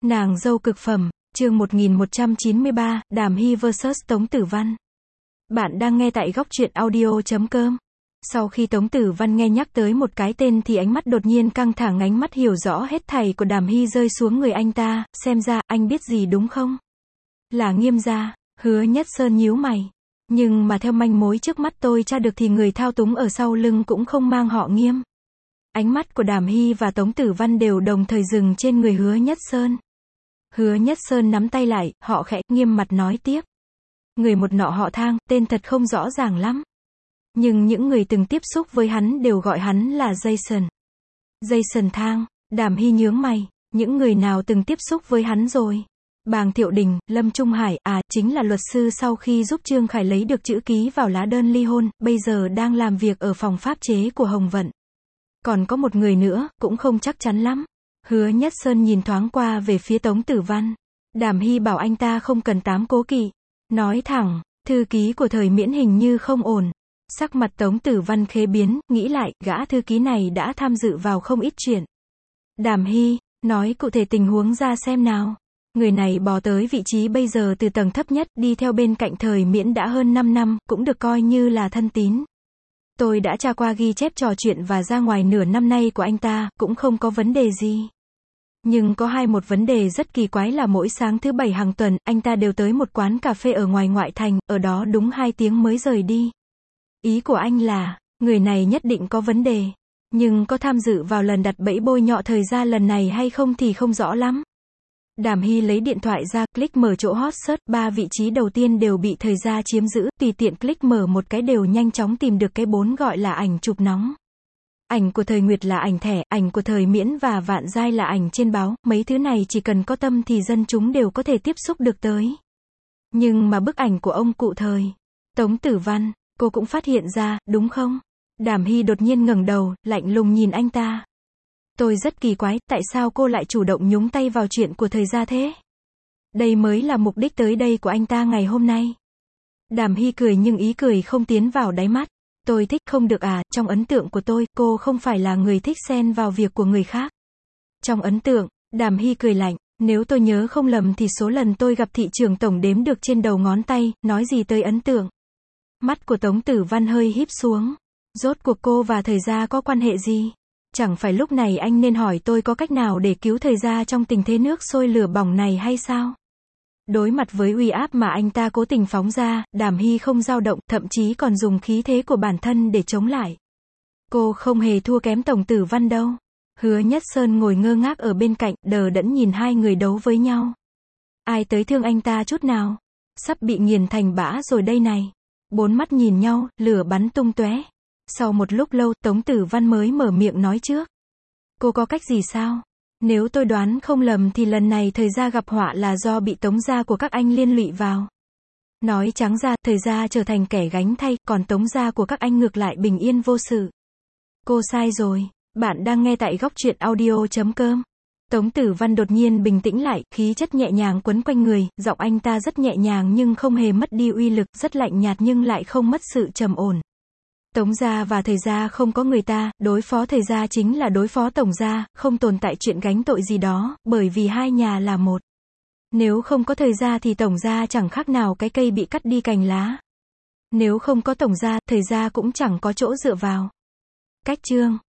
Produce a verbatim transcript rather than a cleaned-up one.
Nàng dâu cực phẩm, chương một nghìn một trăm chín mươi ba, Đàm Hy versus Tống Tử Văn. Bạn đang nghe tại góc truyện audio chấm com. Sau khi Tống Tử Văn nghe nhắc tới một cái tên thì ánh mắt đột nhiên căng thẳng, ánh mắt hiểu rõ hết thảy của Đàm Hy rơi xuống người anh ta, xem ra, anh biết gì đúng không? Là Nghiêm gia. Hứa Nhất Sơn nhíu mày. Nhưng mà theo manh mối trước mắt tôi tra được thì người thao túng ở sau lưng cũng không mang họ Nghiêm. Ánh mắt của Đàm Hy và Tống Tử Văn đều đồng thời dừng trên người Hứa Nhất Sơn. Hứa Nhất Sơn nắm tay lại, họ khẽ, nghiêm mặt nói tiếp. Người một nọ họ Thang, tên thật không rõ ràng lắm. Nhưng những người từng tiếp xúc với hắn đều gọi hắn là Jason. Jason Thang. Đàm Hy nhướng mày, những người nào từng tiếp xúc với hắn rồi? Bàng Thiệu Đình, Lâm Trung Hải, à, chính là luật sư sau khi giúp Trương Khải lấy được chữ ký vào lá đơn ly hôn, bây giờ đang làm việc ở phòng pháp chế của Hồng Vận. Còn có một người nữa, cũng không chắc chắn lắm. Hứa Nhất Sơn nhìn thoáng qua về phía Tống Tử Văn. Đàm Hy bảo anh ta không cần tám cố kỵ. Nói thẳng, thư ký của thời Miễn hình như không ổn. Sắc mặt Tống Tử Văn khẽ biến, nghĩ lại, gã thư ký này đã tham dự vào không ít chuyện. Đàm Hy, nói cụ thể tình huống ra xem nào. Người này bò tới vị trí bây giờ từ tầng thấp nhất, đi theo bên cạnh thời Miễn đã hơn năm năm, cũng được coi như là thân tín. Tôi đã tra qua ghi chép trò chuyện và ra ngoài nửa năm nay của anh ta, cũng không có vấn đề gì. Nhưng có hai một vấn đề rất kỳ quái là mỗi sáng thứ bảy hàng tuần, anh ta đều tới một quán cà phê ở ngoài ngoại thành, ở đó đúng hai tiếng mới rời đi. Ý của anh là, người này nhất định có vấn đề. Nhưng có tham dự vào lần đặt bẫy bôi nhọ thời gia lần này hay không thì không rõ lắm. Đàm Hy lấy điện thoại ra, click mở chỗ hot search, ba vị trí đầu tiên đều bị thời gia chiếm giữ, tùy tiện click mở một cái đều nhanh chóng tìm được cái bốn gọi là ảnh chụp nóng. Ảnh của thời Nguyệt là ảnh thẻ, ảnh của thời Miễn và Vạn Giai là ảnh trên báo, mấy thứ này chỉ cần có tâm thì dân chúng đều có thể tiếp xúc được tới. Nhưng mà bức ảnh của ông cụ thời Tống Tử Văn, cô cũng phát hiện ra, đúng không? Đàm Hy đột nhiên ngẩng đầu, lạnh lùng nhìn anh ta. Tôi rất kỳ quái, tại sao cô lại chủ động nhúng tay vào chuyện của thời gia thế? Đây mới là mục đích tới đây của anh ta ngày hôm nay. Đàm Hy cười nhưng ý cười không tiến vào đáy mắt. Tôi thích không được à, trong ấn tượng của tôi, cô không phải là người thích xen vào việc của người khác. Trong ấn tượng, Đàm Hy cười lạnh, nếu tôi nhớ không lầm thì số lần tôi gặp thị trưởng tổng đếm được trên đầu ngón tay, nói gì tới ấn tượng. Mắt của Tống Tử Văn hơi híp xuống. Rốt cuộc cô và thời gia có quan hệ gì? Chẳng phải lúc này anh nên hỏi tôi có cách nào để cứu thời gia trong tình thế nước sôi lửa bỏng này hay sao? Đối mặt với uy áp mà anh ta cố tình phóng ra, Đàm Hy không dao động, thậm chí còn dùng khí thế của bản thân để chống lại. Cô không hề thua kém Tống Tử Văn đâu. Hứa Nhất Sơn ngồi ngơ ngác ở bên cạnh, đờ đẫn nhìn hai người đấu với nhau. Ai tới thương anh ta chút nào? Sắp bị nghiền thành bã rồi đây này. Bốn mắt nhìn nhau, lửa bắn tung tóe. Sau một lúc lâu, Tống Tử Văn mới mở miệng nói trước. Cô có cách gì sao? Nếu tôi đoán không lầm thì lần này thời gia gặp họa là do bị Tống gia của các anh liên lụy vào. Nói trắng ra, thời gia trở thành kẻ gánh thay, còn Tống gia của các anh ngược lại bình yên vô sự. Cô sai rồi. Bạn đang nghe tại góc truyện audio chấm com. Tống Tử Văn đột nhiên bình tĩnh lại, khí chất nhẹ nhàng quấn quanh người, giọng anh ta rất nhẹ nhàng nhưng không hề mất đi uy lực, rất lạnh nhạt nhưng lại không mất sự trầm ổn. Tống gia và thời gia không có người ta, đối phó thời gia chính là đối phó tổng gia, không tồn tại chuyện gánh tội gì đó, bởi vì hai nhà là một. Nếu không có thời gia thì tổng gia chẳng khác nào cái cây bị cắt đi cành lá. Nếu không có tổng gia, thời gia cũng chẳng có chỗ dựa vào. Cách chương.